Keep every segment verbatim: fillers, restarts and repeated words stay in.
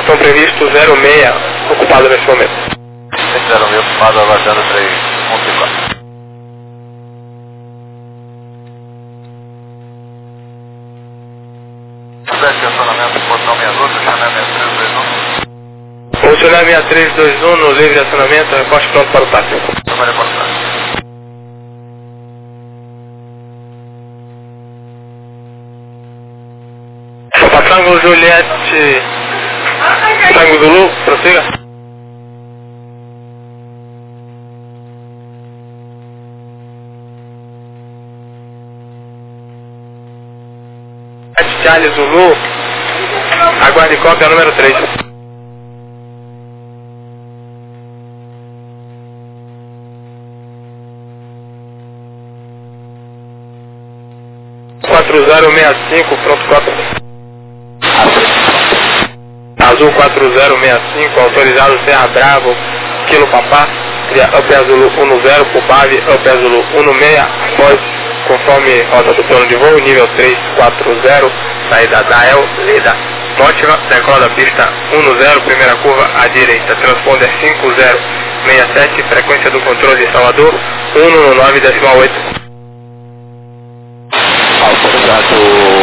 Informação previsto zero seis, ocupado nesse momento. zero seis, ocupado, aguardando três um cinco. Acionamento, portão sessenta e dois, acionamento três dois um. Funcionário seis três dois um, no livre acionamento, reposte pronto para o táxi. Vai reportar. Papa Tango Juliette, Tango Zulu, prossiga. Charlie Zulu, aguarde cópia número três. quatro zero seis cinco, pronto cópia. Azul quatro zero seis cinco, autorizado Serra Bravo, Kilo Papá, cria Up Azul um zero, Pubave, Up Azul um seis, após, conforme rota do plano de voo, nível três quatro zero, saída da El, Leda, Mótima, decola da pista um zero, primeira curva à direita, transponder cinco zero seis sete, frequência do controle de Salvador, um nove decimal oito. Autorizado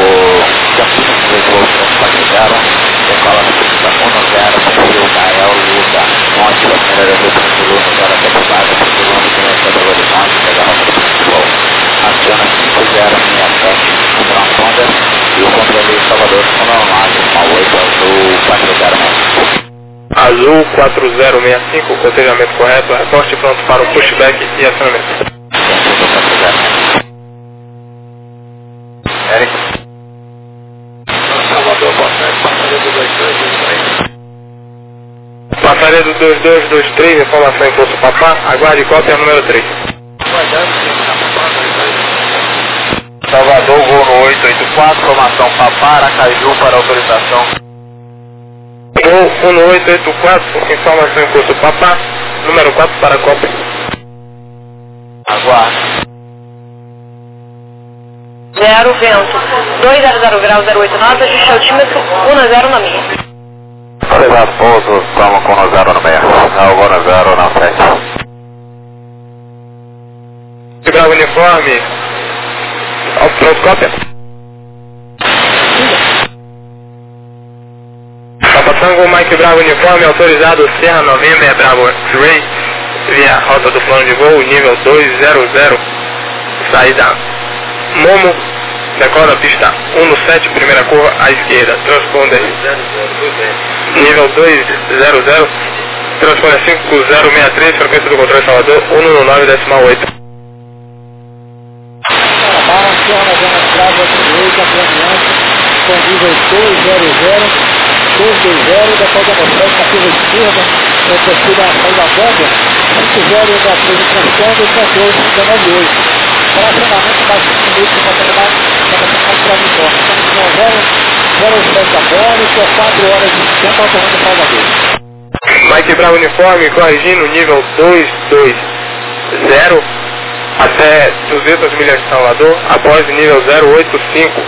Campina, decola da pista um zero, perfil da El, Leda, Mótima, primeira vez do Zulu, um zero, apertada, perfilando conhecedor do Horizonte, pega a rota do plano de voo. Aciona cinco zero seis sete no transponder e o controle de Salvador ficou normal, decimal oito, azul quatro zero seis cinco. Azul quatro zero seis cinco, cotejamento correto, reporte pronto para o pushback e acionamento. Eric. Salvador, boa tarde, passaria do dois dois dois três. Passaria do dois dois dois três, informação em curso Papá, aguarde cópia número três. Salvador, voo no oito oito quatro, formação Papá, Aracaju para autorização. Voo um oito oito quatro, informação em curso Papá, número quatro para cópia. Aguarde. Zero, vento, dois zero zero grau zero oito nove, ajuste altímetro um zero na minha. Autorizado, pouso, estamos com um zero no meio, agora zero na frente. Bravo uniforme, pronto cópia. Papa Tango, Mike Bravo uniforme, autorizado Serra November, Bravo Ray, via rota do plano de voo, nível dois zero zero, saída Momo, decola da pista um sete, primeira curva à esquerda, transponder nível dois zero zero, transponder cinco zero seis três, frequência do controle Salvador um nove decimal oito. Aciona a zona Brava direita, planeante, com nível dois zero zero, dois dois zero, depois da mostragem na curva esquerda, é possível a saída da bomba, cinco zero da frente transponder e controle dezenove oito. Para acionamento mais cinco minutos para terminar, para terminar para o uniforme. Estamos com zero zero sete da bomba, e quatro horas de tempo alterando Salvador. Mike Bravo uniforme, corrigindo nível dois dois zero até duzentas milhas de Salvador, após nível zero oito cinco.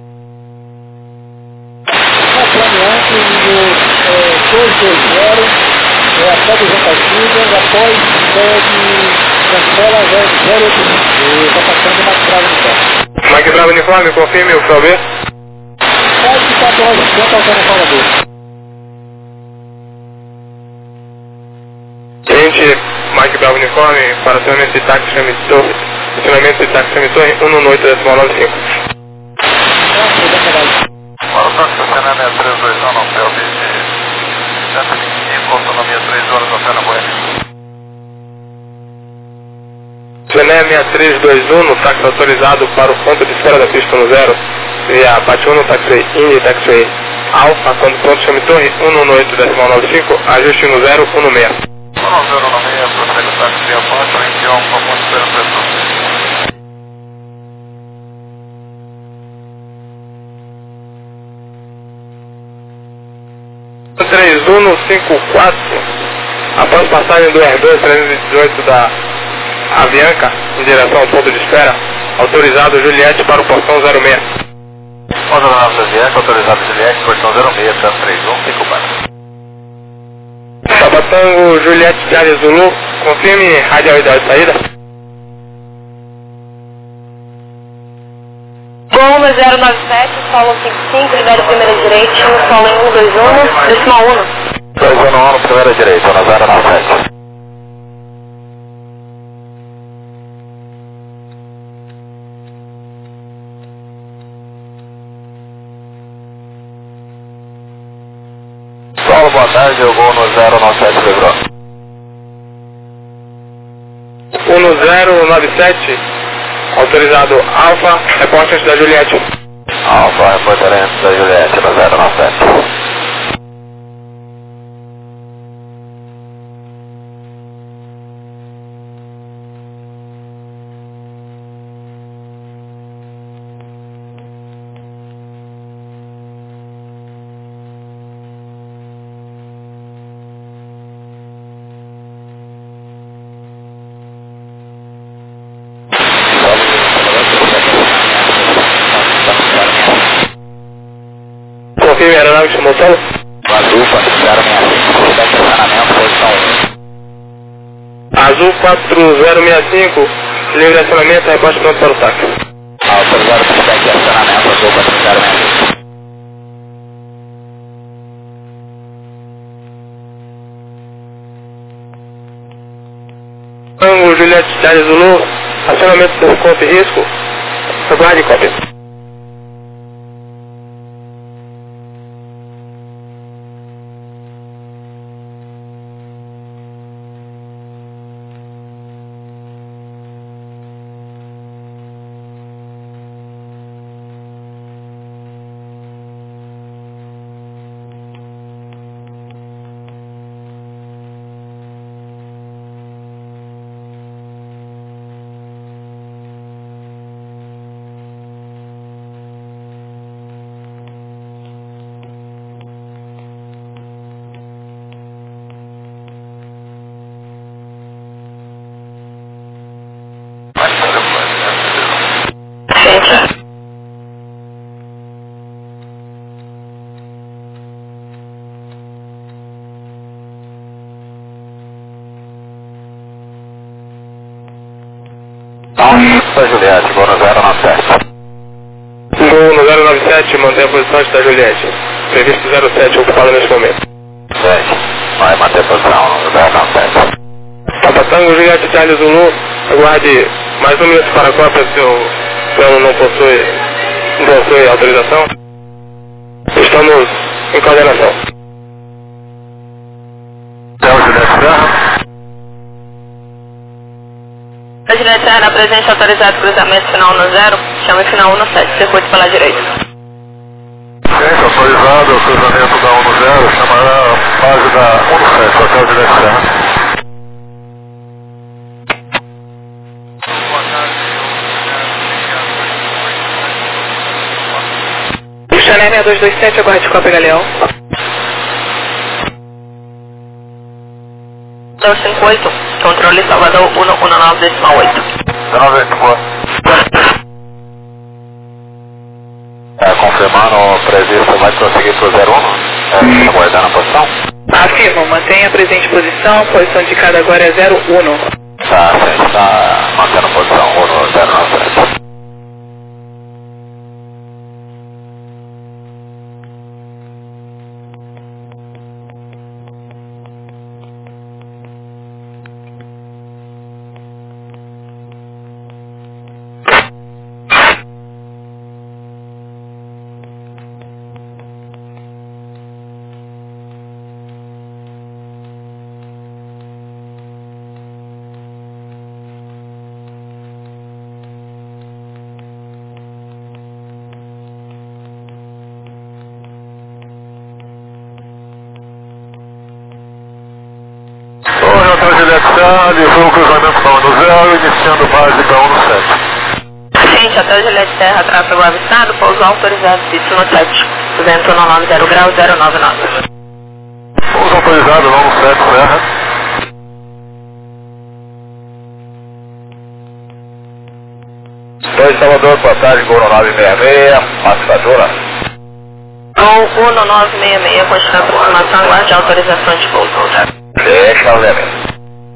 Na planeante, nível dois dois zero, é, até duzentas milhas, após segue cancela zero oito cinco, está passando mais bravo no tempo. Mike Bravo uniforme, confirme o F O B. Quase quatro horas de tempo alterando Salvador. Gente, Mike Bravo uniforme, para acionamento de táxi emissor, acionamento de táxi emissor um oito decimal nove cinco. Para o táxi, acionamento três dois um, não, P L B cento e vinte e cinco, autonomia três horas, oceano Bueno. Cené seis três dois um, no táxi autorizado para o ponto de espera da pista no zero, via Bate um no táxi Indy, táxi Alfa, quando pronto chame torre um oito decimal nove cinco, ajuste no zero um seis. um zero no meio, procedo táxi de Alfonso, vinte e um, com ponto de espera pressão. três um cinco quatro, após passagem do R dois trezentos e dezoito da Avianca, em direção ao ponto de espera, autorizado Juliette para o portão zero seis. Ordenança Avianca, autorizado Juliette, portão zero seis, três um, cinco quatro. Tango Juliette Charlie Zulu, confirme radial ideal de saída. Gol no zero nove sete, solo cinco cinco, libera primeira direita, chama solo em um dois um, decimal um. dois um um, primeira direita, no zero nove sete. Solo, boa tarde, eu vou no zero nove sete, livrou. um no zero nove sete, autorizado Alfa, repórter da Juliette. Alfa, repórter da Juliette, no zero nove sete. Confirme aeronave que chamou solo. Azul, zero seis cinco, estacionamento, posição um. Azul quatro zero seis cinco, livre acionamento, repórter pronto para o saque. Autorizado para chegar aqui, acionamento, Azul quatro zero seis cinco. Tango Juliette Charlie Zulu, acionamento por conta e risco, aguarde cópia. Da Juliette, vou no zero nove sete. Gol no zero nove sete, mantém a posição da Juliette. Previsto zero sete, ocupado neste momento. sete, vai manter a posição no zero nove sete. Papa Tango Juliette Charlie Zulu, aguarde mais um minuto para a cópia se o plano não possui, não possui autorização. Estamos em coordenação. Então, Juliette Serra. A Juliette Serra, na presença autorizado cruzamento final no zero, chama final um no sete, circuito pela direita. Gente, autorizado o cruzamento da um no zero, chamará a base da um no sete, hotel Juliette Serra. Chanel seis dois dois sete, aguarde cópia Galeão. Então cinco oito, controle Salvador um um nove decimal oito. dezenove oito, boa. É, confirmando o previsto, vai prosseguir para o zero um, é, aguardando a posição? Afirmo, mantenha a presente posição, posição indicada agora é zero um. Tá, a gente está mantendo a posição um no zero nove sete. Alisou o cruzamento da um no zero, iniciando base da um no sete. Gente, até o Juliette Serra, tráfego avistado, pouso autorizado, sítio no sete. Vento no nove zero grau, zero nove nove. Pouso autorizado, não no sete, Serra. dois Salvador, boa tarde, Gol no nove seis seis, Massacadora. Gol um no nove seis seis, continua a aproximação, aguarde autorização de pouso. Deixa o limite.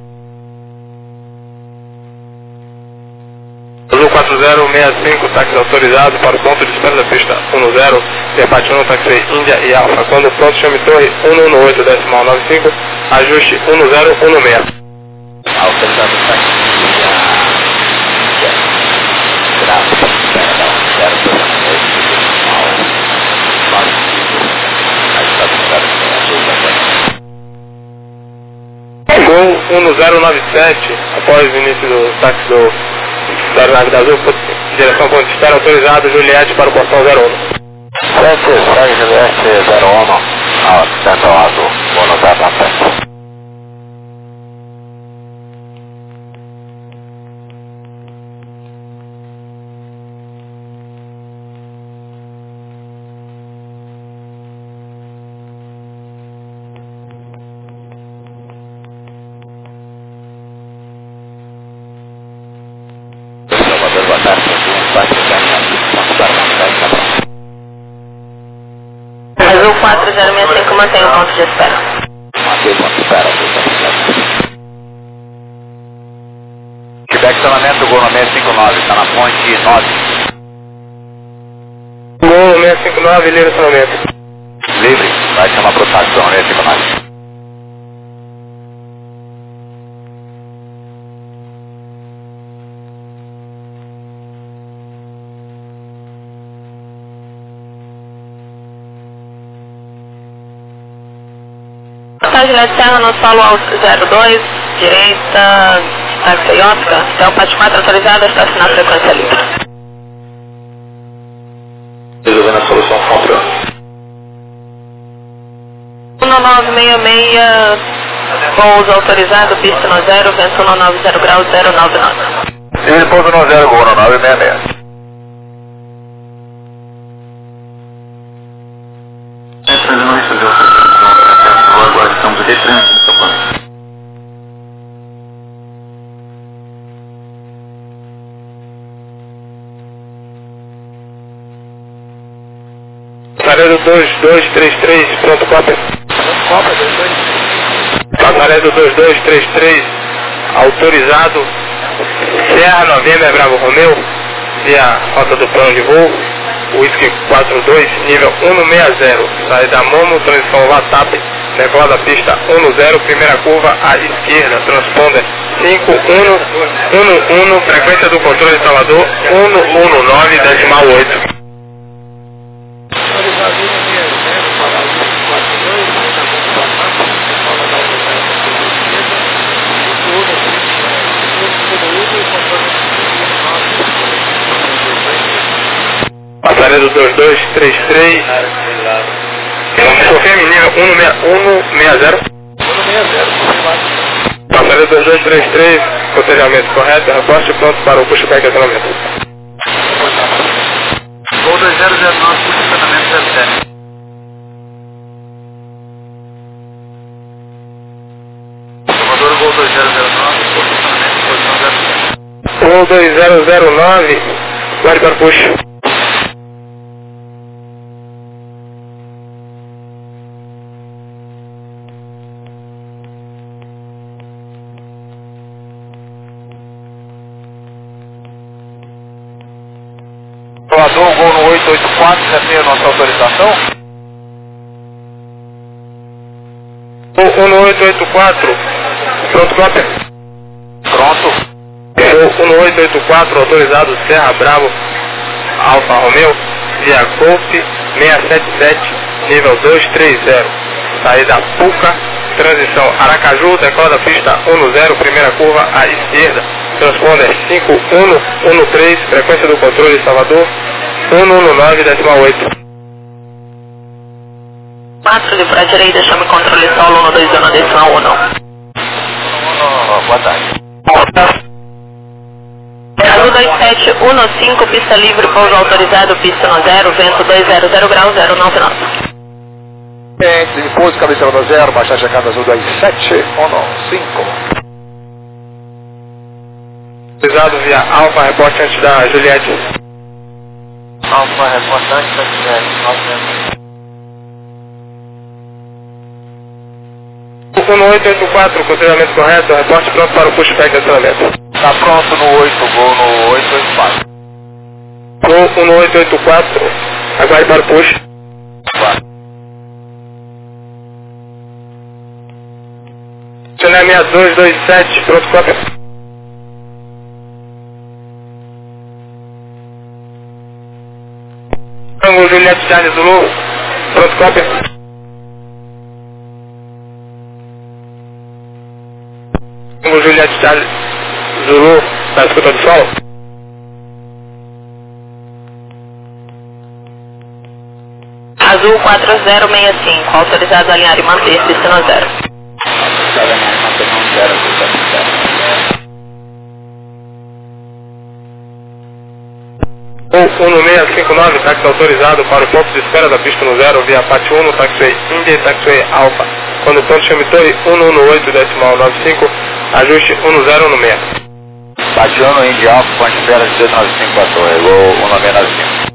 Azul quatro zero seis cinco, táxi autorizado para o ponto de espera da pista um zero, debate um, táxi Índia e Alfa. Quando pronto, chame torre um um oito, decimal nove cinco, ajuste um zero um seis. Autorizado o táxi Índia. Gráfico, espera da um zero dois oito, decimal nove cinco. Aí está autorizado com azul também. Gol um zero nove sete, após o início do táxi do da aeronave da Azul, direção ponto de espera autorizado, Juliette para o portão zero um. sete seis Juliette zero um, ao Central Azul, bônus da frente. Azul quatro zero seis cinco, mantém o ponto de espera. Mantém o ponto de espera. Quebec, estacionamento, gol no seis cinco nove, está na ponte nove. Gol seis cinco nove, livre estacionamento. Livre, vai chamar para o táxi, seis cinco nove. Juliette Serra no solo ao zero dois, direita, táxi Iótica, Delpat quatro autorizado, estacionar frequência livre. Resolvendo a solução contra. um nove seis seis, pouso autorizado, pista no zero, vento um nove zero grau, zero nove nove. Ele pouso no zero, gol no nove seis seis. Agora estamos aqui trânsito, Passaredo dois dois três três, pronto, cópia. Passaredo dois dois três três, autorizado, Serra Novembro Bravo Romeu, via rota do plano de voo, Whisky quatro dois, nível um seis zero, saída Momo, transição Latap, decola da pista um zero, primeira curva à esquerda, transponder cinco um um um, frequência do controle de Salvador um um nove, decimal oito. Passaredo dois dois três três, confirme nível um seis zero. Passaredo dois dois três três, cotejamento correto, reposte pronto para o pushback e acionamento. Gol dois zero zero nove, posicionamento zero sete. Salvador, gol dois zero zero nove, posicionamento posição zero sete. Gol dois zero zero nove, guarde para push. Salvador, gol no oito oito quatro, já tem a nossa autorização? um oito oito quatro, pronto, cópia. Pronto. um oito oito quatro, autorizado, Serra Bravo, Alfa Romeo, via Golf seis sete sete, nível dois três zero, saída Puca, transição Aracaju, decola da pista um zero, primeira curva à esquerda, transponder cinco um um três, frequência do controle Salvador um um nove, decimal oito. quatro, para a direita, chame controle solo um dois um, decimal um. Boa tarde. Azul dois sete um cinco, pista livre, pouso autorizado, pista no zero, vento dois zero zero grau, zero nove nove. Entre pouso, cabeceira no zero, baixar chegada azul dois sete um cinco. Autorizado via Alfa, reporte antes da Juliette. Alfa, reportante da Juliette, nove no oito oito quatro, com o treinamento correto, reporte pronto para o pushback de acionamento. Tá pronto no oito, gol no oito oito quatro. Gol no oito oito quatro, aguarde para o push. Vai. Channel seis dois dois sete, pronto, cópia. Tango Juliette Charlie Zulu, pronto, cópia. Tango Juliette Charlie Zulu, na escuta do solo. Azul quatro zero seis cinco, autorizado a alinhar e manter, destino zero. Ou um seis cinco nove, táxi autorizado para o ponto de espera da pista no zero, via Pat um, taxiway India e taxiway Alpha. Condução de Chamitoi um um oito decimal nove cinco, ajuste um zero um seis. Pat um, India Alpha, ponto de espera dezoito nove cinco para torre, gol um nove nove cinco.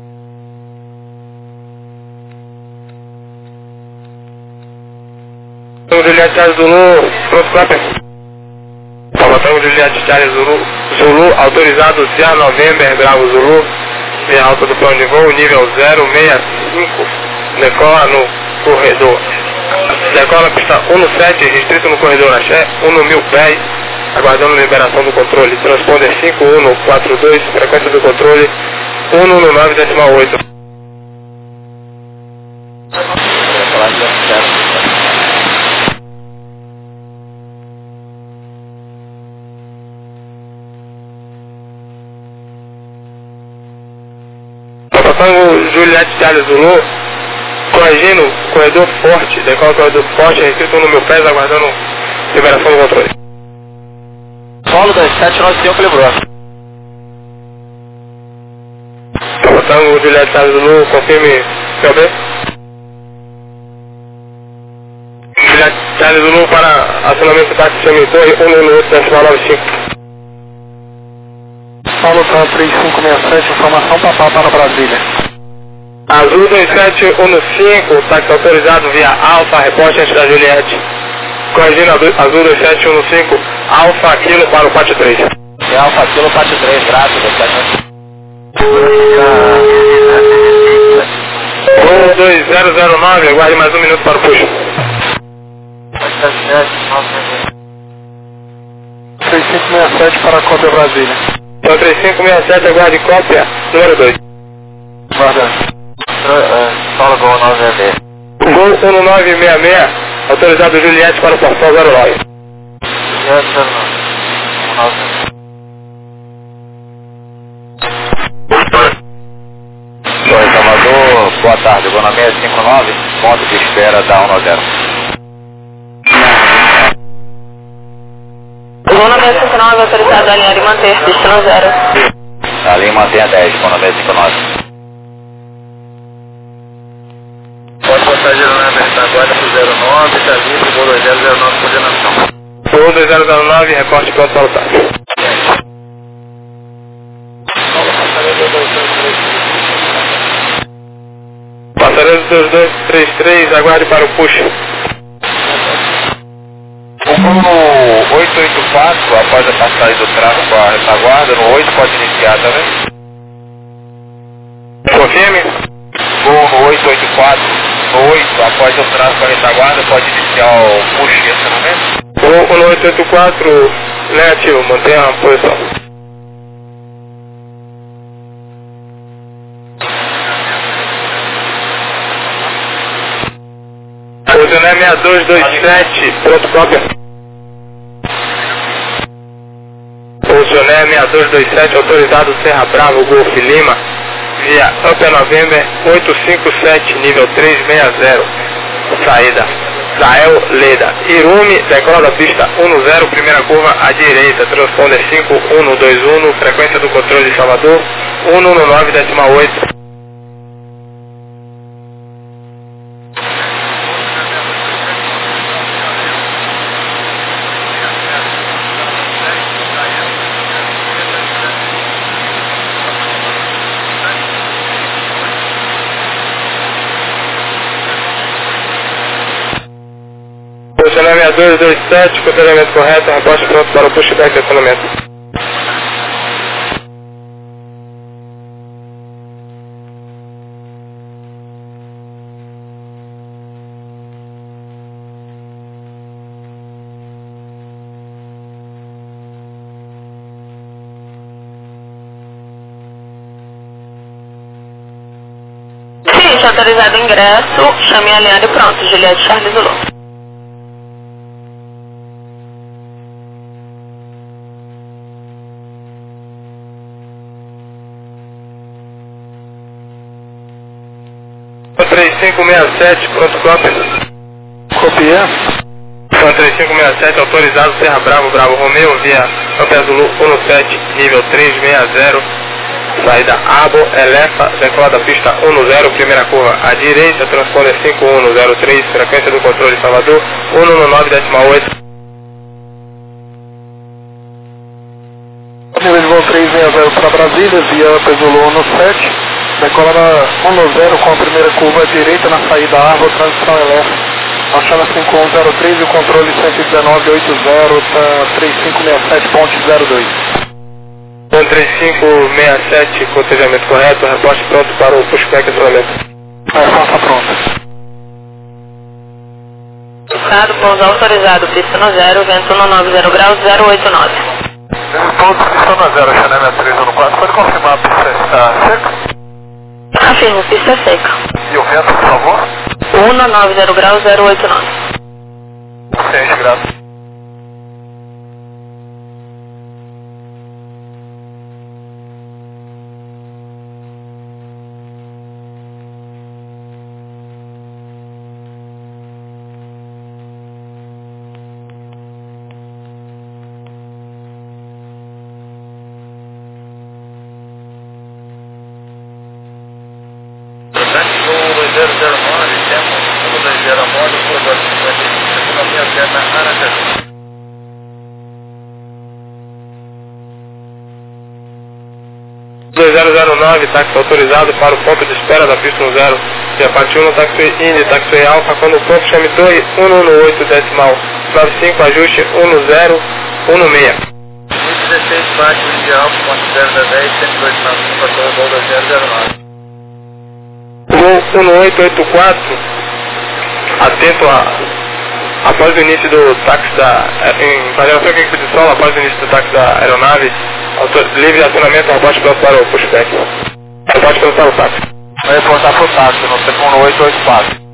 Tango Juliette Charlie Zulu, pronto, cópia. Tango Juliette Charlie Zulu, Zulu, autorizado Sierra November, Bravo Zulu, via alta do plano de voo, nível zero seis cinco, decola no corredor. Decola pista um sete, restrito no corredor Axé, um mil pés, aguardando liberação do controle. Transponder cinco um quatro dois, frequência do controle um um nove decimal oito. Tango Juliette Charlie Zulu, corrigindo, corredor forte, decola corredor forte, restrito no meu pés, aguardando liberação do controle. Solo das sete nove cinco, lembrou. Tango Juliette Charlie Zulu, confirme P O B. Juliette Charlie Zulu para acionamento do táxi Chamitoi um um oito decimal nove cinco. Paulo Tan três cinco seis sete, informação papá para Brasília. Azul dois sete um cinco, táxi autorizado via Alfa, reporte antes da Juliette. Corrigindo Azul dois sete um cinco, Alfa Kilo para o pátio três. E Alfa Kilo, pátio três, grátis, um dois zero zero nove, aguarde mais um minuto para o push. três cinco seis sete para a cópia Brasília. Então três cinco seis sete, aguarde cópia número dois. Guarda. Solo gol nove seis seis. Gol um nove seis seis, autorizado Juliette para o portal zero nove. Juliette zero nove. Oi, Salvador, boa tarde, gol na seis cinco nove, ponto de espera da um zero. Gol na seis cinco nove, autorizado a alinhar e manter, destino zero. Ali mantenha dez, gol na seis cinco nove. Pode botar zero nove, aguarda pro zero nove, tá livre, gol dois zero zero nove, coordenação. Gol dois zero zero nove, reporte pronto para o táxi. Passaredo dois dois três três, aguarde para o push. O gol oito oito quatro, após a passagem do tráfego com a retaguarda, no oito pode iniciar também. Confirme. Gol no oito oito quatro, no oito, após o tráfego com a retaguarda, pode iniciar o push e acionamento. Gol no oito oito quatro, negativo, mantenha a posição. Posicionar seis dois dois sete, pronto, cópia. Posicionar seis dois dois sete, autorizado Serra Bravo, Golf Lima, via Upper November oito cinco sete, nível três seis zero, saída Zael Leda. Irume, decola da pista um zero, primeira curva à direita, transponder cinco um dois um, frequência do controle de Salvador um um nove decimal oito. Chanel seis dois dois sete, controlhamento correto, reposte pronto para o pushback de acionamento. Sim, autorizado o ingresso, chame a Liane pronto, Juliette Charles Zulu. três cinco seis sete, pronto, cópia. Copia. três cinco seis sete, autorizado, Serra Bravo, Bravo Romeo, via Campo Azul um sete, nível trezentos e sessenta, saída Abo, Elefa, decola da pista dez, primeira curva à direita, transponder cinco um zero três, frequência do controle Salvador, cento e nove decimal oito. Nível de voo trezentos e sessenta para Brasília, via Pesolou sete, decola na dez com a primeira curva à direita na saída Árvore, transição Elefa. Achando cinco um zero três e o controle cento e dezenove oitenta, tá três cinco seis sete ponto zero dois. três cinco seis sete, cotejamento correto, reposte pronto para o pushback acionamento. É, faça pronto. Estado, pouso autorizado, pista no zero, vento cento e noventa graus, zero oito nove. Pouso pista no zero, Chanel seis três um quatro, pode confirmar a pista está seca? Afirmo, pista seca. E o vento, por favor? cento e noventa graus, zero oito nove. seis graus. zero zero nove, tempo um dois zero modo, curva economia certa, Aracaju. dois zero zero nove, táxi autorizado para o ponto de espera da pista zero, via parte um, táxi Indy, táxi Alfa, quando o ponto chame dois um um oito decimal nove cinco, ajuste um zero um seis. dezesseis, baixo, Indy Alfa, ponto zero dez, cento e dois nove cinco, ator, voo dois zero zero nove. Voo um oito oito quatro, atento a, após o início do táxi da, em variação com expedição, após o início do táxi da aeronave, autor, livre de acionamento, rebote pronto para o pushback. Rebote pronto para o táxi. Vai reportar para o táxi no telefone oito oito quatro.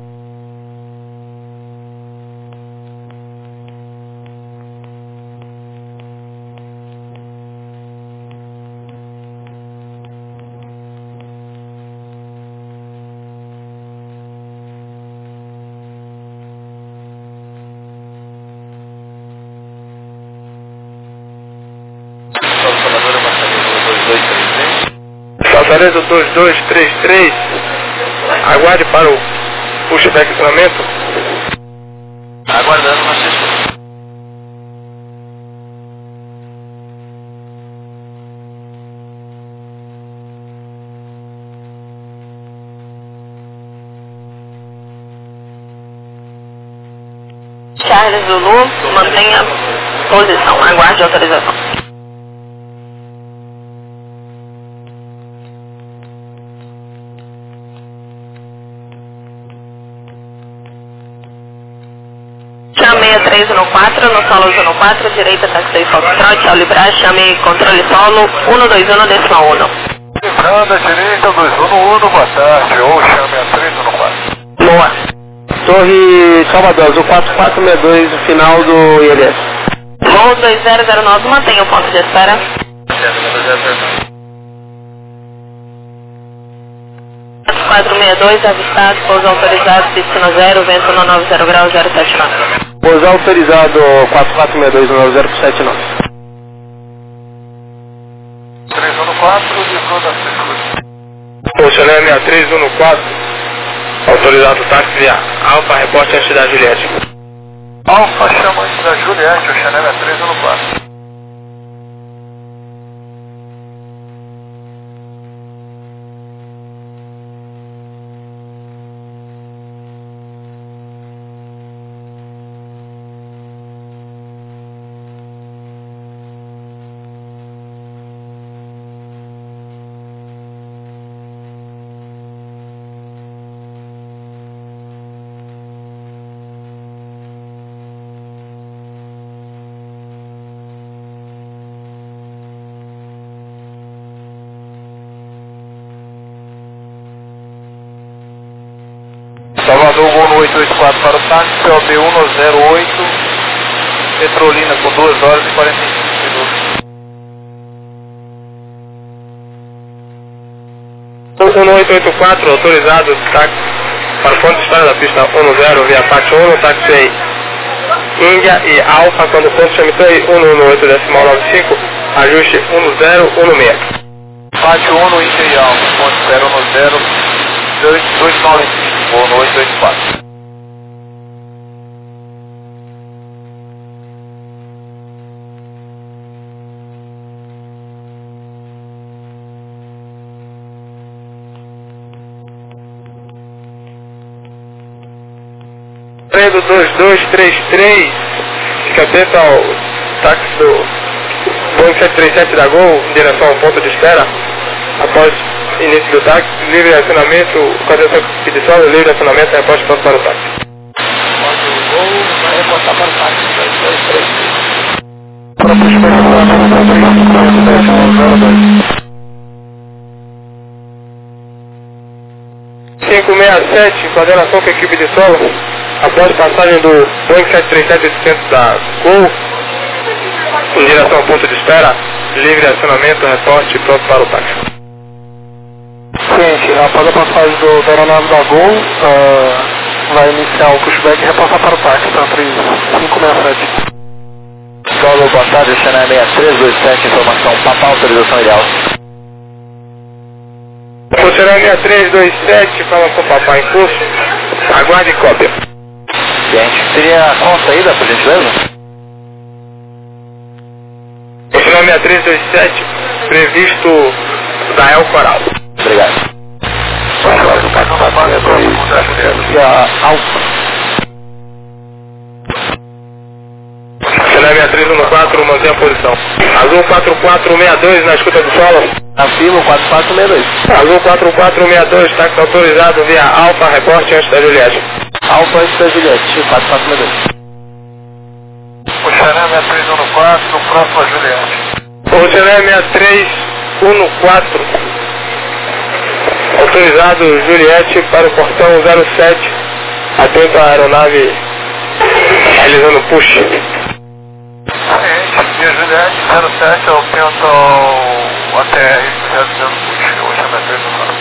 Fortaleza dois dois três três, aguarde para o pushback de acionamento. Aguardando na sexta. Charles Zulu, mantenha posição, aguarde autorização. Chame três um quatro, no solo um quatro, direita, táxi Foxtrot, ao librar, chame controle solo um dois um decimal um. Livrando a direita, dois um um, boa tarde, ou chame a três um quatro. Boa. Torre Salvador, Azul quatro quatro seis dois, final do I L S. Voo dois zero zero nove, mantenha o ponto de espera. quatro seis dois, avistado, pouso autorizado, destino zero, vento cento e noventa graus, zero sete nove. Pouso autorizado quatro quatro seis dois, nove zero sete nove. três um quatro, livrou da sexta. Posicionamento seis três um quatro, autorizado táxi via Alfa, reporte antes da Juliette. Alfa chama antes da Juliette, o Chanel é três um quatro. oito oito quatro para o táxi, P O B um zero oito, Petrolina com duas horas e quarenta e cinco minutos. um oito oito quatro, autorizado táxi para ponto de história da pista dez via Pátio um, táxi Índia e Alfa, quando o ponto chamitou aí um um oito decimal nove cinco, ajuste um zero um seis. Pátio um, Índia e Alfa, ponto zero um zero, dois nove cinco, voo no oito oito quatro. Fredo dois dois três três, fica atento ao táxi do Boeing sete três sete da Gol, em direção ao ponto de espera. Após início do táxi, livre de acionamento, com atenção que de solo, livre de acionamento, reposte pronto para o táxi. Após o voo, vai reportar para o táxi dois dois três. Para o espera cinco seis sete, em coordenação com a equipe de solo, após passagem do Boeing sete três sete oitocentos da Gol, em direção ao ponto de espera, livre de acionamento, reporte pronto para o táxi. Gente, após a passagem do, da aeronave da Gol, uh, vai iniciar o pushback e repassar para o táxi, tá? cinco seis sete. Solo, boa tarde, China seis três dois sete, informação, papá, autorização ideal. Funcionário seis três dois sete, fala com o papai em curso, aguarde cópia. Gente, seria qual a saída, por gentileza? Funcionário seis três dois sete, previsto da El Coral. Obrigado. E a Alfa. Funcionário seis três um quatro, mantém a posição. Azul quatro quatro seis dois na escuta do solo. Afirmo quatro quatro seis dois. Azul quatro quatro seis dois, táxi autorizado via Alfa, reporte antes da Juliette. Alfa antes da Juliette, quatro quatro seis dois. O Xané seis três um quatro, próximo a Juliette. Funcionário seis três um quatro, autorizado Juliette para o portão zero sete, atento à aeronave realizando push. E a Juliette zero sete, eu tento A T R realizando push, o Xané seis um quatro.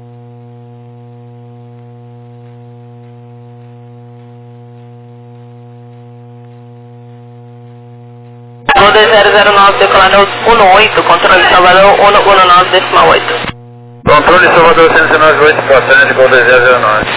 dois zero zero nove, decolando um oito, controle Salvador um um nove decimal oito. Controle Salvador cento e dezenove oito, passando de Gol dois zero zero nove.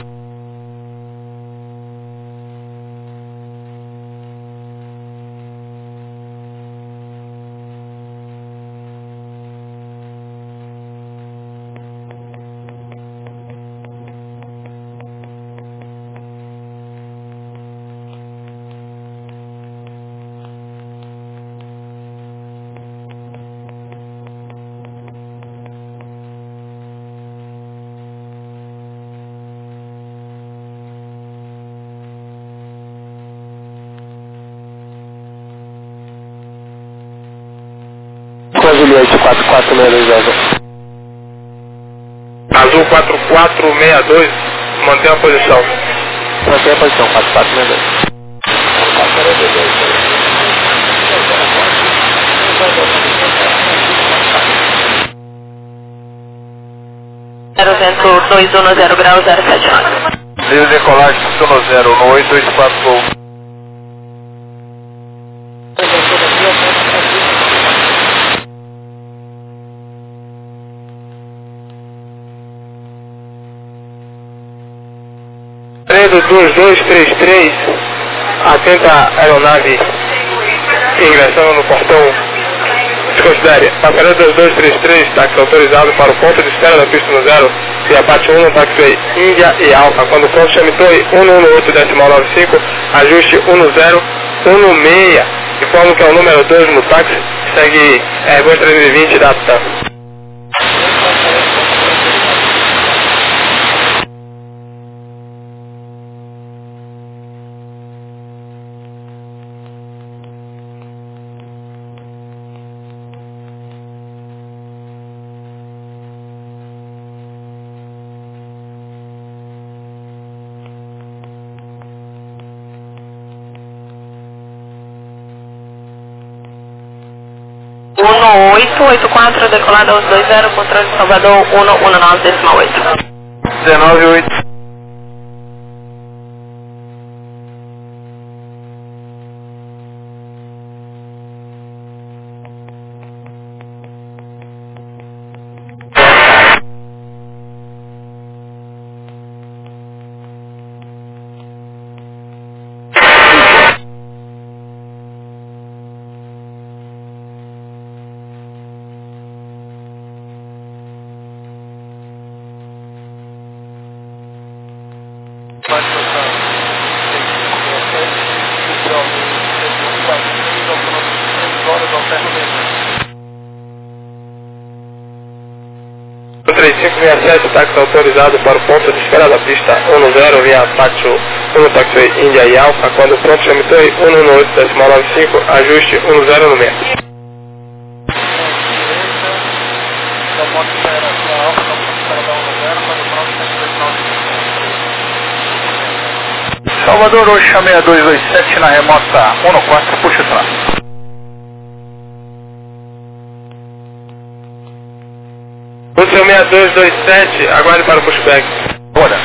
Com a Juliette quatro quatro seis dois, Azul. Azul quatro quatro seis dois, mantém a posição. Mantém a posição, quatro quatro seis dois. zero vento dois um zero grau zero sete nove. Livre decolagem, funcionou zero, no oito oito quatro Gol. Fredo dois dois três três, atenta a aeronave ingressando no portão. Desconsidere, passageiro dois dois três três, táxi autorizado para o ponto de espera da pista no zero, via Pátio um, táxi Índia e Alfa. Quando o ponto chame torre um um oito decimal nove cinco, ajuste um zero um seis, informo que é o número dois no táxi, segue Airbus trezentos e vinte da TAM. um oito oito quatro, decolada aos dois zero, controle de Salvador um um nove decimal oito. dezenove oito. três cinco seis sete, táxi autorizado para o ponto de espera da pista um zero via Pátio um, taxi Índia e Alfa, quando pronto chame torre um um oito decimal nove cinco, ajuste um zero no meio. Salvador, Oxa seis dois dois sete na remota um quatro, puxa o trânsito. Oxa seis dois dois sete, aguarde para o pushback. Bora.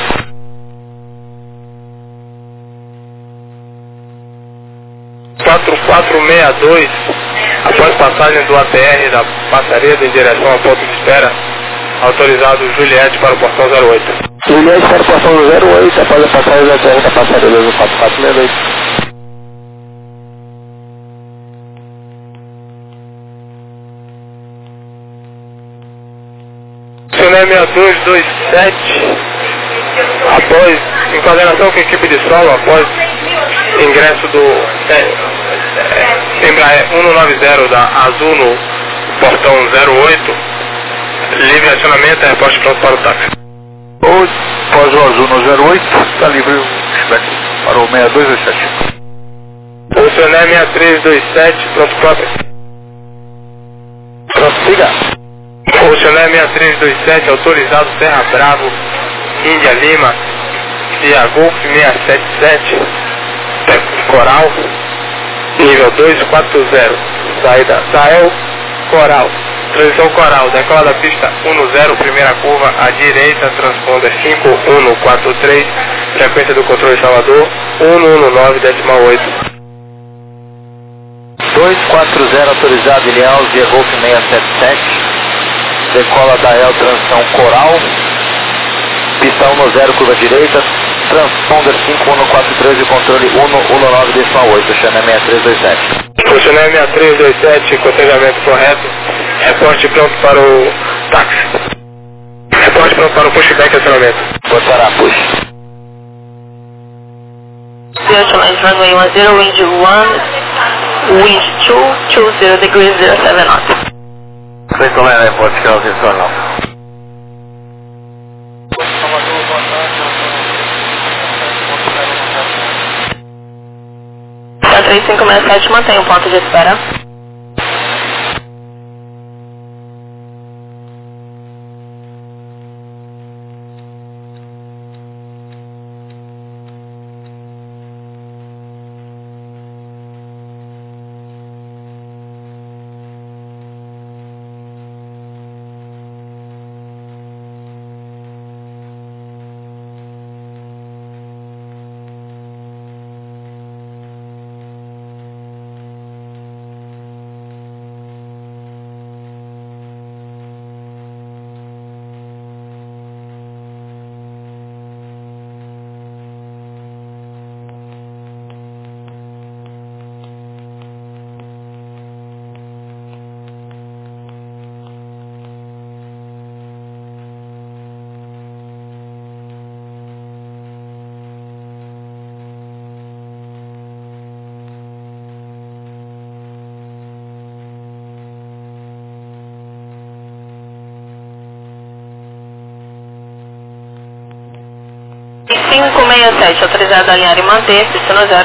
quatro quatro seis dois, após passagem do A T R da Passaredo em direção ao ponto de espera, autorizado Juliette para o portão zero oito. Juliette para o portão zero oito, após a passagem do A T R da Passaredo do quatro quatro seis dois. seis dois dois sete, após, em coordenação com a equipe de solo, após ingresso do é, é, Embraer cento e noventa da Azul no portão zero oito, livre acionamento, é reposte pronto para o táxi. Ou após o Azul no zero oito, está livre o pushback para o seis dois dois sete. Funcionário seis três dois sete, pronto próprio. Prossiga. Funcionário seis três dois sete, autorizado Serra Bravo, Índia Lima, via Golf seis sete sete, Coral, nível dois quatro zero, saída Sael, Coral, transição Coral, decola da pista um zero, primeira curva, à direita, transponder cinco um quatro três, frequência do controle Salvador, um um nove decimal oito. dois quatro zero autorizado, Ilhéus, via Golf seis sete sete, decola da El, transição Coral, pista um zero, curva direita, transponder cinco um quatro três e controle um um nove decimal oito, chama seis três dois sete. Funcionário seis três dois sete, cotejamento correto, reporte pronto para o táxi. Reporte pronto para o pushback acionamento. Botará push. Lines runway one zero, wind one, wind two, two zero degrees zero seven knots. Recomendo reporte que não se tornou. três cinco seis sete, mantém o ponto de espera. cinco seis sete, autorizado a alinhar e manter, destino zero.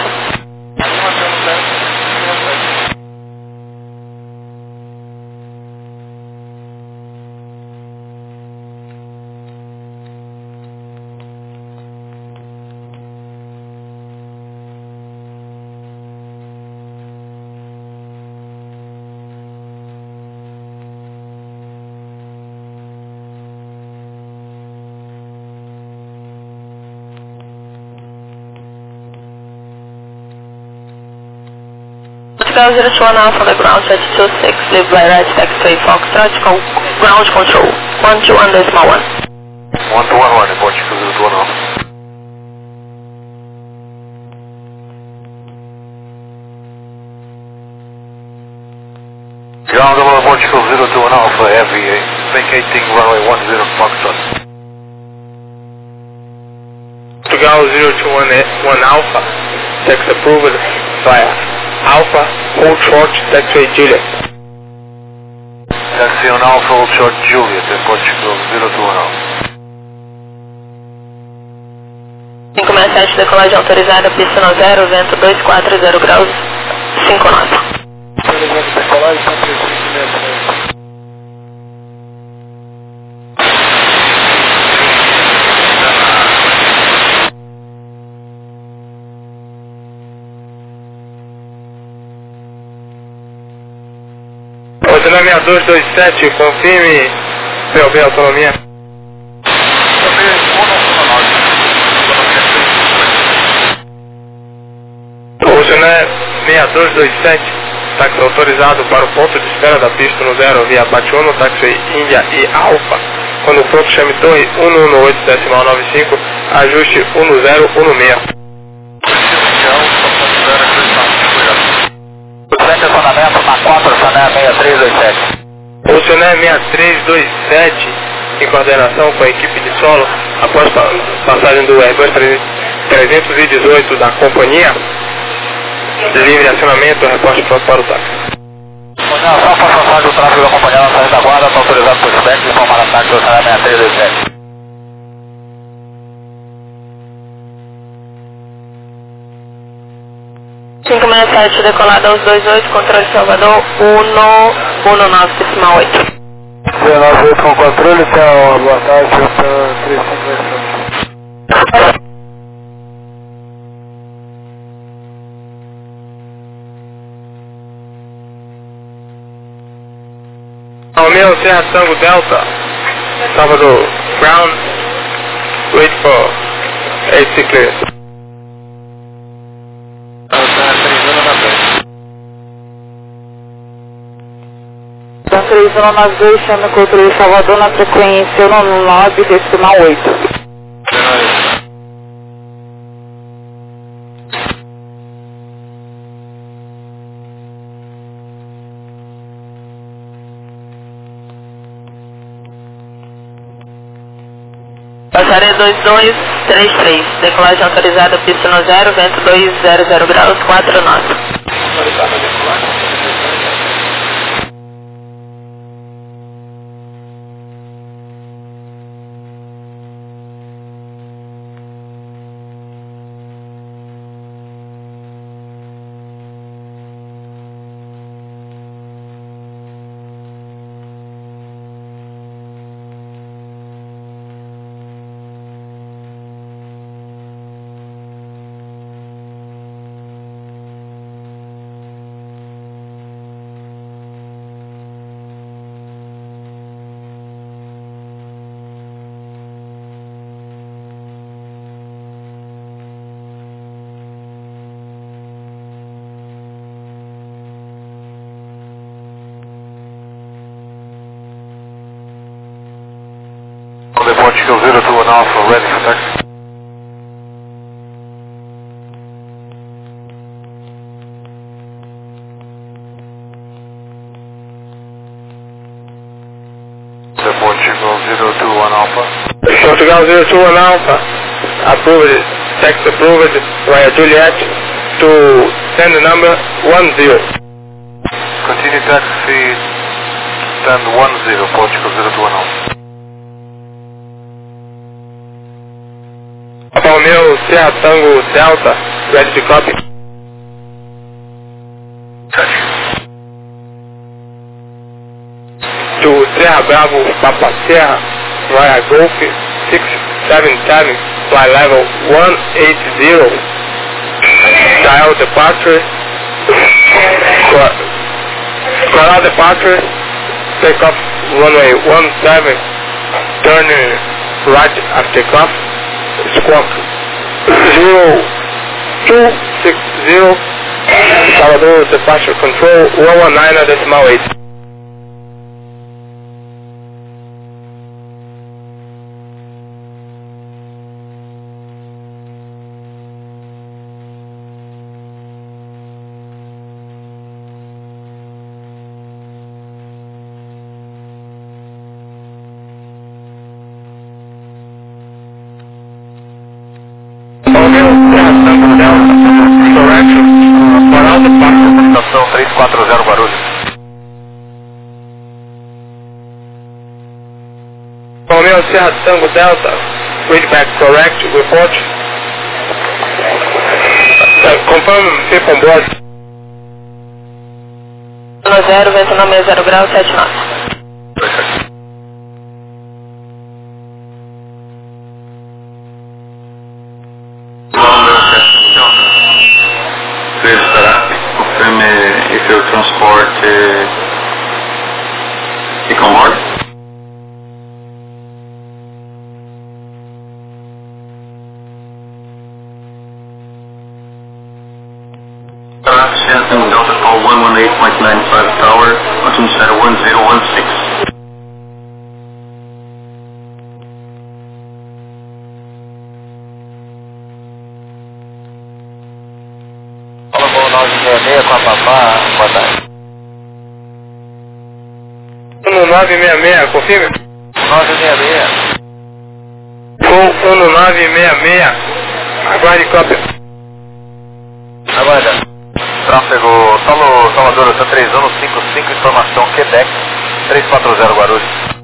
Portugal zero two one Alpha, the ground set two six, live by right, taxiway Foxtrot, con ground control, one two one decimal one. one two one one, Portugal zero two one Alpha. Ground over Portugal zero two one Alpha, heavy, vacating runway one zero Foxtrot. Portugal zero two one Alpha, tax approved via Alpha, hold short, taxiway Juliet. Taxi on Alpha, hold short Juliet, in Portugal zero two one Alpha. cinco sessenta e sete, decolagem autorizada, pista no zero, vento dois quatro zero graus, cinco nove. Decolagem, cento e cinco metros. Autonomia dois dois sete, confirme P O B autonomia. Oceané seis dois dois sete, táxi autorizado para o ponto de espera da pista no zero via Pati um, táxi Índia e Alfa. Quando pronto, chame torre um um um oito decimal nove cinco, ajuste um zero um seis. Estacionamento na quatro, Oceané seis três dois sete. Oceané seis três dois sete, em coordenação com a equipe de solo, após passagem do Airbus trezentos e dezoito da companhia, livre acionamento, reposte pronto para o táxi. Coordenação para passagem do tráfego da companhia na saída da guarda, está autorizado por spec, informar a táxi Oceané seis três dois sete. cinco sessenta e sete, decolada aos dois oito, controle Salvador, um um nove decimal oito. dezenove oito com controle, tchau, boa tarde, três cinco dois. Romeo Serra Tango Delta, Salvador, ground, wait for A C clearance. três um nove dois, chama o controle Salvador na frequência um nove decimal oito. Passaré dois dois três três, decolagem autorizada, pista no zero, vento dois zero zero graus, quatro nove. Portugal zero two one Alpha, ready for taxi. Portugal zero two one Alpha. Portugal zero two one Alpha, approved, tax approved via Juliet to send number one zero. Continue taxi, stand one zero, Portugal zero two one Alpha. Romeo Serra Tango Delta, ready to copy. To Serra Bravo Papa Serra via Golf six seven seven, flight level one eight zero, dial departure, Coral departure, take off runway one seven, turn right at takeoff, squawk zero two six zero, Salvador, Departure Control, one one nine decimal eight. Estação três quatro zero Guarulhos. Romeo Serra Tango Delta, readback correct, report. Uh, confirm people on board. zero, vento nove zero grau, sete nove. Confirme if your transport uh, you come board. Shenzhen Delta call one one eight point nine five tower, altitude center one zero one six. nove seis seis com a Papá, boa tarde. um nove seis seis, confirme. nove seis seis. Gol um nove seis seis, aguarde cópia. Aguarda. Tráfego Solo Salvador, três um cinco cinco, informação Quebec, três quatro zero Guarulhos.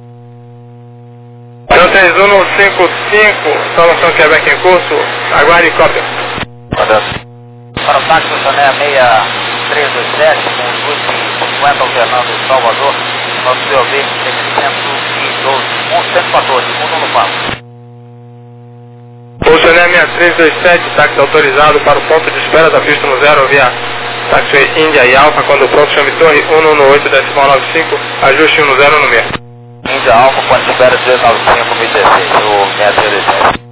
três um cinco cinco, informação Quebec em curso, aguarde cópia. Aguarda. Para o táxi Sané seis três dois sete, com o Luz cinquenta alternando em Salvador, nosso C O B seiscentos e doze, cento e quatorze, mundo no papo. Bolsoné seis três dois sete, táxi autorizado para o ponto de espera da pista no zero via táxi Índia e Alfa, quando pronto chame torre um um oito decimal nove cinco, ajuste um no zero no meio. Índia Alfa, ponto de espera dois nove cinco, mil e dezesseis, o seis três dois sete.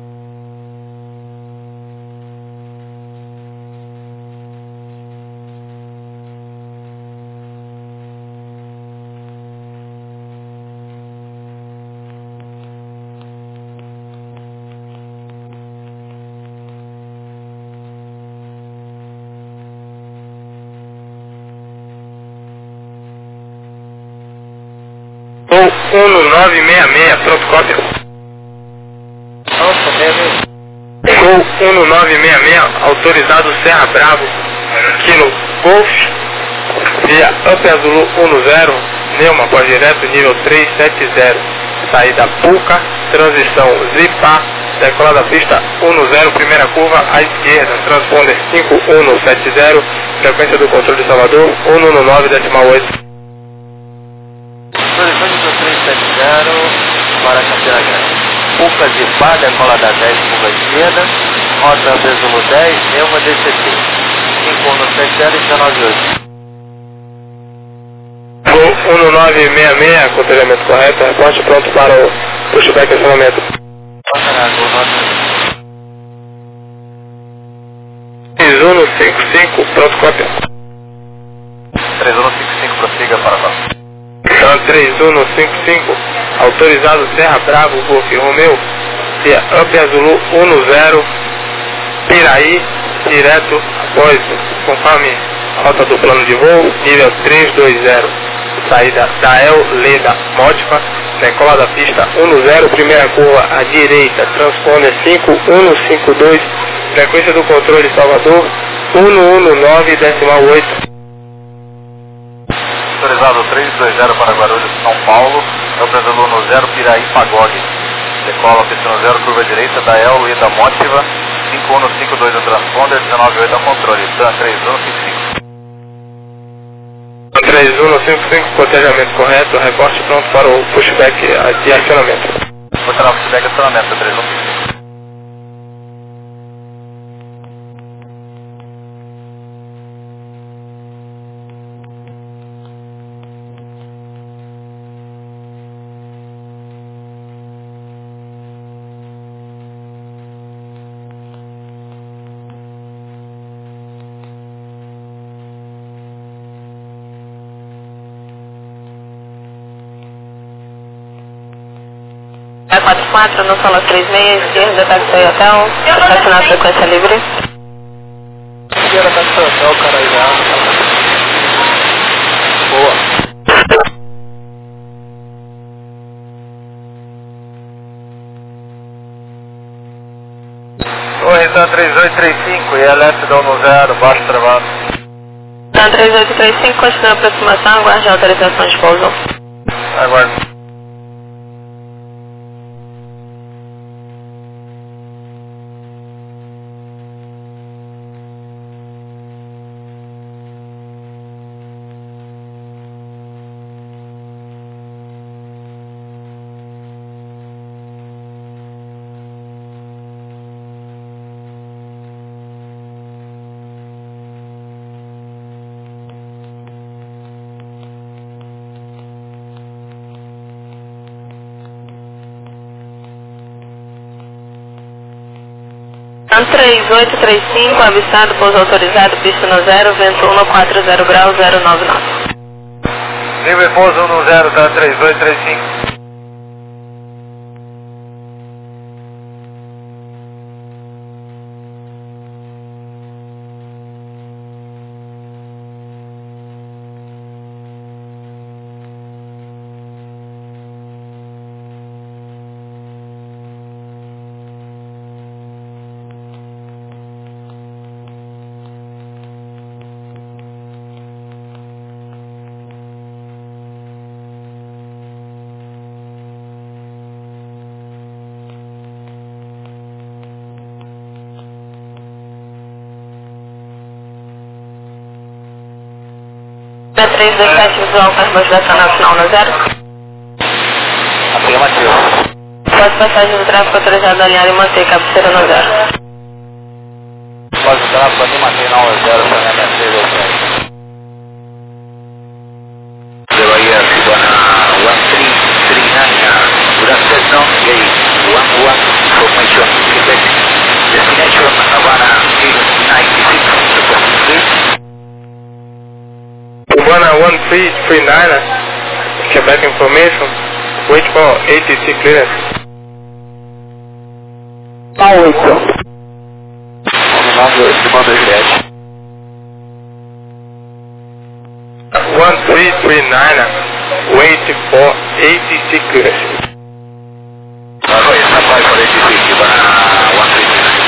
Gol um nove seis seis, pronto, cópia. Nossa, deve... Gol um nove seis seis, autorizado Serra Bravo, Kilo Golf, via Up Azul um zero, Neuma, pós direto, nível três sete zero, saída Puca, transição Zipa, decolar da pista um zero, primeira curva à esquerda, transponder cinco um sete zero, frequência do controle de Salvador, um um nove decimal oito. Posição de três sete zero para Campina Grande. Puca de Pá, decola da dez, curva esquerda, rota Bezulo dez, Neuma D C T. cinco um sete zero e dezenove oito. Gol um nove seis seis, aconselhamento correto, reporte pronto para o pushback acionamento. três um cinco cinco, pronto, cópia. três um cinco cinco, prossiga para lá. três um cinco cinco, autorizado Serra Bravo, Golf Romeu, via Up Azul um zero, Piraí, direto após, conforme rota do plano de voo, nível três dois zero, saída Dael Leda Módica, decola da pista um zero, primeira curva à direita, transponder cinco um cinco dois, frequência do controle Salvador, um um nove decimal oito. Autorizado três dois zero para Guarulhos, São Paulo, é o Brasil no zero, Piraí, Pagode. Decola, pista no zero, curva direita, Dael, Leda Mótiva, cinco um cinco dois no transponder, dezenove oito ao controle, TAM três um cinco cinco. três um cinco cinco, cotejamento correto, reporte pronto para o pushback de acionamento. Vou tirar o pushback de acionamento, três um cinco cinco. A quatro quatro no solo três seis, esquerda, táxi hotel, estacionar a frequência livre. Esquerda, táxi hotel, Carajá. Boa. Oi, Tan três oito três cinco, I L S dono zero, baixo travado. Tan três oito três cinco, continua a aproximação, aguarde a autorização de pouso. Aguardo. Tan três oito três cinco, avistado, pouso autorizado, pista no zero, vento um quatro zero graus, zero nove nove. Livre pouso no zero, Tan três oito três cinco. três dois sete visual para motivação nacional no zero. Afirmativo. Pós passagem do tráfego autorizado a alinhar e manter cabeceira no zero. Pós o tráfego aqui, manter no zero, para M S C dois sete. De Bahia, Cubana one three three nine, Durante Zone Gate one one, Information Quebec, Destination Havana eight ninety-six, request please. Cubana one three three nine, Quebec information, wait for A T C clearance. A oito. Comando, comando Juliette. one three three nine, wait for A T C clearance. Oi, essa vai por A T C, Cubana one three three nine.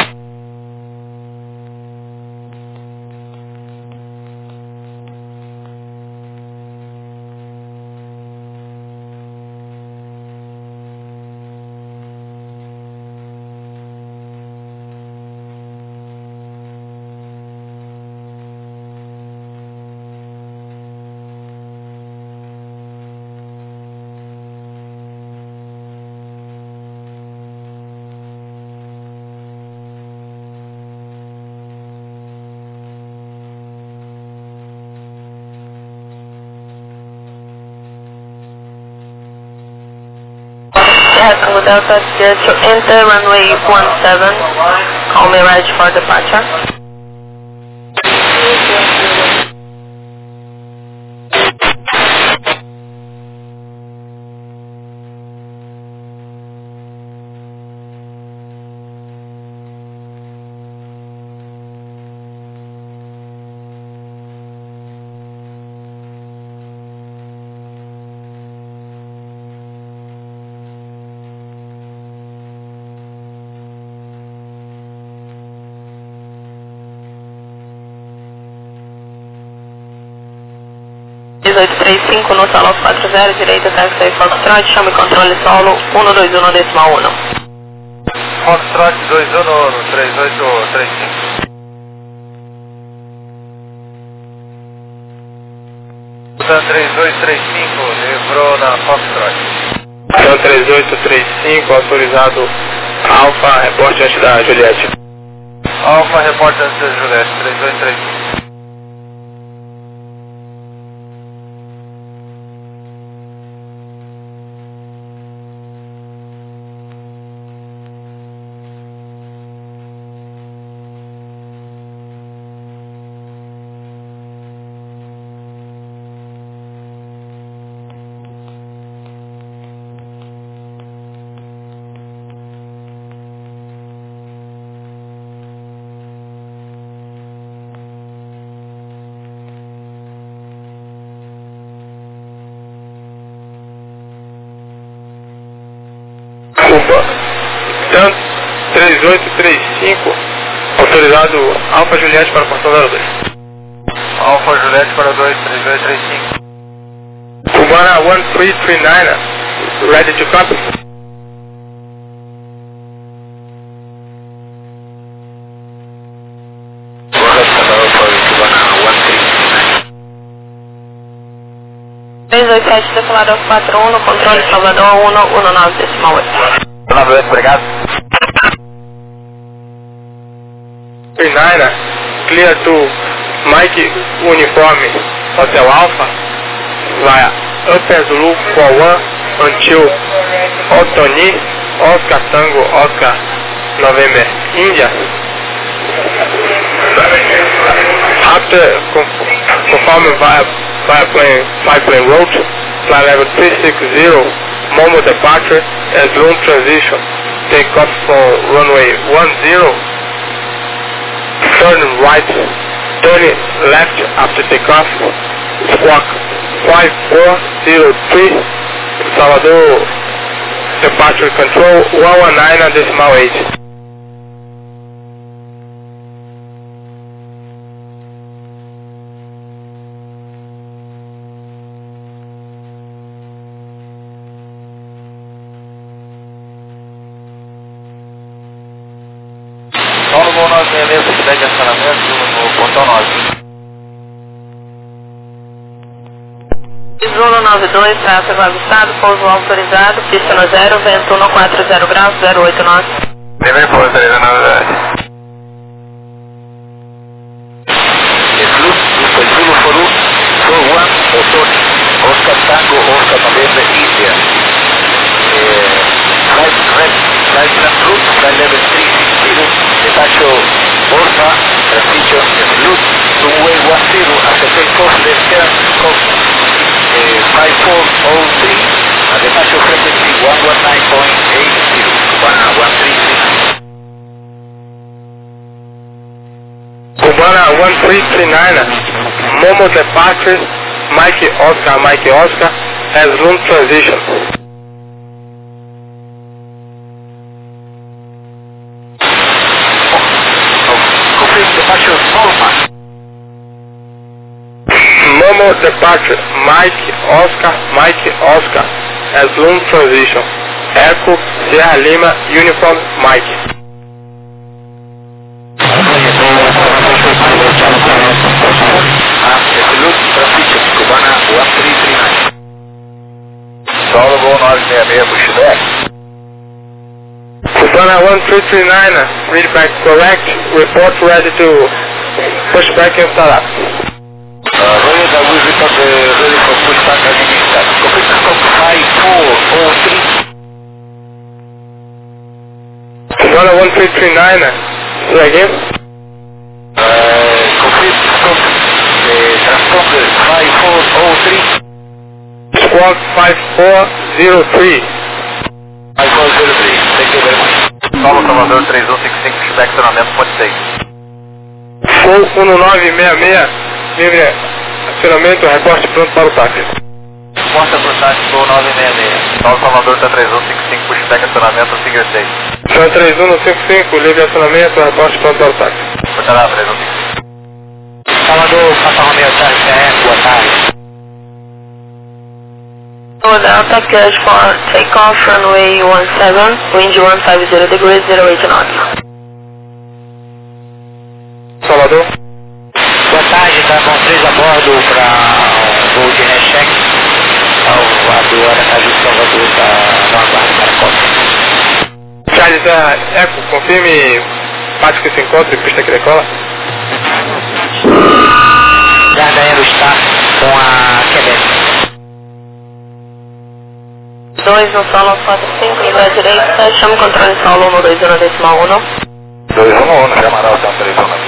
Tango Delta, clear to enter runway one seven, call me right for departure. dezoito três cinco no solo quatro zero, direita, taxi Foxtrot, chame controle solo um dois um decimal um. Foxtrot dois um três oito três cinco. Tan três oito três cinco, livrou na Foxtrot. Tan três oito três cinco, autorizado Alfa, reporte antes da Juliette. Alfa, reporte antes da Juliette, três oito três cinco. três oito três cinco, autorizado Alfa Juliette para Portão zero dois. Alfa Juliette para dois três oito três cinco. Cubana one three three nine, ready to copy. três dois sete, decolador quatro um, no controle Salvador um um nove decimal oito. Obrigado. three nine, clear to Mike Uniforme Hotel Alpha via Upper Zulu for one until Otoni Oscar Tango Oscar November India. After conforme via via plane five plane route, flight level three six zero, Momo departure as Loon transition, take off from runway one zero, turn right, turn left after takeoff, squawk five four zero three, Salvador departure control one one nine decimal eight. Solo voo nove seis seis, possibilidade de acionamento no portão nove. Zulu nove dois, tráfego avistado, pouso autorizado, pista no zero, vento um quatro zero graus, zero oito nove. Primeiro pouso, três nove. Zulu, Zulu Foru, Four One, Otoni, Oscar Tango, Oscar November, India. Flight Red, Flight Plan Route, Flight Level three six zero, Detacho Orfa, Transition, Zulu, Runway one zero, after takeoff, left turn, copy. five four zero three, a Detacho frequency one one nine point eight zero, Cubana one three three nine. Cubana one three three nine, Momo departure, Mike Oscar, Mike Oscar, as Loon transition. Confirm departure normal. Momo departure, Mike Oscar, Mike Oscar, as Loon transition. Echo Sierra Lima Uniform Mike. Zulu Transition, Cubana one three three nine. Solo voo nove seis seis, push back. Cubana one three three nine, read back correct, report ready to push back and start up. Uh, Royal, I will report uh, ready for pushback and start. Complete scope five four zero three. Cubana one three three nine, say again. Uh, complete scope uh, transponder five four zero three. Squawk five four zero three. five four zero three, thank you very much. Solo Salvador três um cinco cinco, pushback acionamento, ponte seis. Show um nove seis seis, livre acionamento, reporte pronto para o táxi. Porta pro táxi, voo nove seis seis. Solo Salvador tá três um cinco cinco, pushback acionamento, Finger seis. Show três um cinco cinco, livre acionamento, reporte pronto para o táxi. Porta lá, três um cinco cinco. Salvador, Papa Romeo Charlie C R, boa tarde. Delta Cash for takeoff runway one seven, wind one five zero degrees, zero eight knots. Salvador. Boa tarde, tá com três a bordo para um voo de recheck. A voadora está de Salvador, tá no aguardo para a Copa. Charles Eco, confirme parte que se encontra e pista que decola. Gardaelo está com a Quebec. dois no solo quatro cinco, livre à direita, chama o controle solo um dois um decimal um. dois um um, chamará o três um.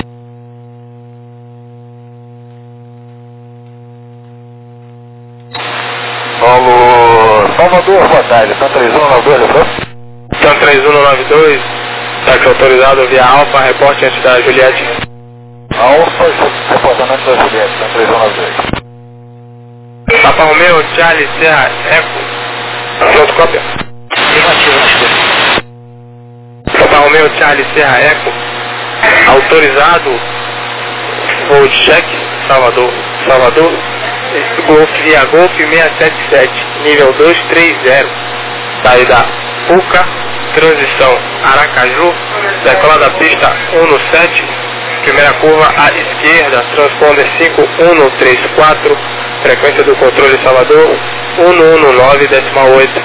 Solo Salvador, boa tarde, São três um nove dois, lembrou? São três um nove dois, táxi autorizado via Alfa, reporte antes da Juliette. Alfa, reportamento da Juliette, São três um nove dois. Papa Romeo, Charlie, Serra, Eco, pronto, cópia. Negativo, acho que. Papa Romeo. Romeo Charlie Serra Eco, autorizado, voo de cheque, Salvador, Salvador, Golf via Golf seiscentos e setenta e sete, nível dois três zero, saída Puca, transição Aracaju, decola da pista um no sete, primeira curva à esquerda, transponder cinco um três quatro, frequência do controle Salvador, um um nove, decimal oito.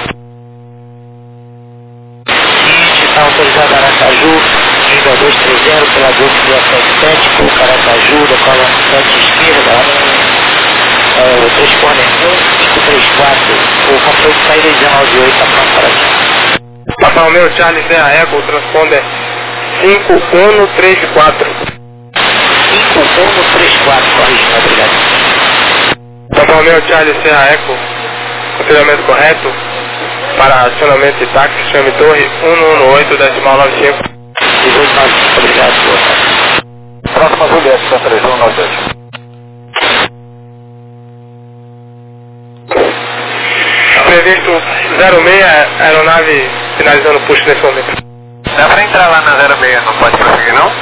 Está autorizado Aracaju, nível dois três zero, pela Golf via setenta e sete, Puca Aracaju, decola sete esquerda, é, transponder um cinco três quatro, o controle de saída dezenove oito, está pronto para ti. Papa Romeo Charlie Serra Eco, transponder cinco um três quatro. cinco um três quatro, corrigindo, obrigado. Papa Romeo Charlie Serra Eco, consideramento correto, para acionamento de táxi, chame torre um um oito, decimal nove cinco. dezoito nove cinco, obrigado, boa. Próxima Juliette, Santa três um nove sete. Previsto zero seis, aeronave finalizando o push nesse momento. Dá pra entrar lá na zero seis, não pode prosseguir não?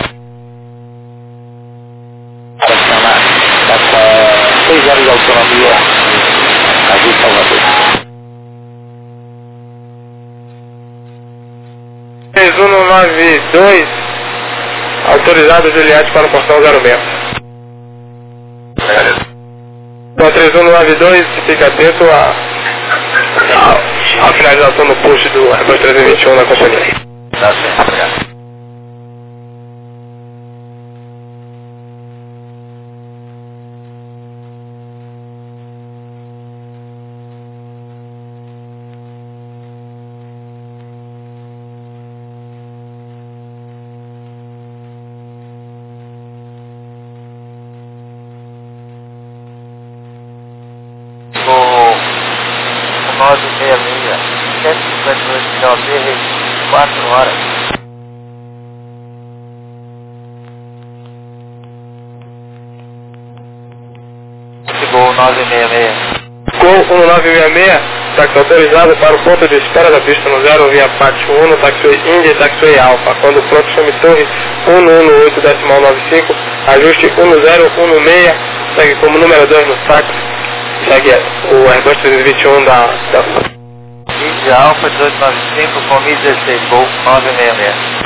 Pode chamar, está com seis horas de autonomia, Caju Salvador. três um nove dois, autorizado Juliette para o portão zero seis. Então três um nove dois, fica atento a, a, a finalização do push do Airbus trezentos e vinte e um na companhia. Tá certo, obrigado. nove seis seis, sete cinquenta e oito, J B, quatro horas. Gol nove seis seis. Gol um nove seis seis, táxi autorizado para o ponto de espera da pista no zero via Pátio um, taxiway India e taxiway Alpha. Quando pronto, chame torre um um oito, decimal nove cinco, ajuste um zero um seis, segue como número dois no táxi, segue o Airbus trezentos e vinte e um da... da... India Alpha dezoito nove cinco, com mil e dezesseis, Gol nove seis seis.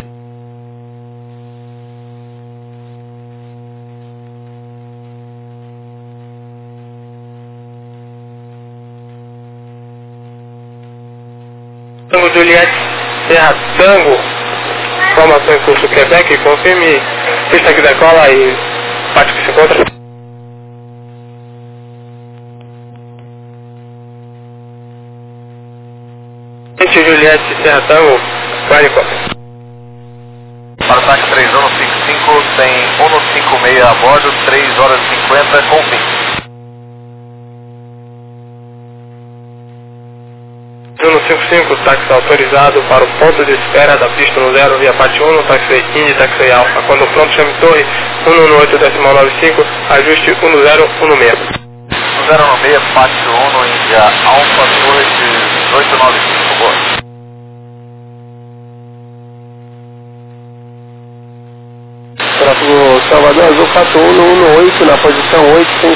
Tango Juliette Serra Tango, informação em curso Quebec, confirme pista que decola e parte que se encontra. Juliette Serra Tango, vai Para o táxi três um cinco cinco, tem um cinco seis a bordo, três horas e cinquenta, confirme. um cinco cinco, táxi autorizado para o ponto de espera da pista no zero via Pátio um, taxiway Indy e taxiway Alpha. Quando pronto, chame torre um um oito, decimal nove cinco, ajuste um zero um seis. um zero um seis, Pátio um, India Alpha, torre dezoito nove cinco, boa. Tráfego Salvador Azul quatro um um oito, na posição oito,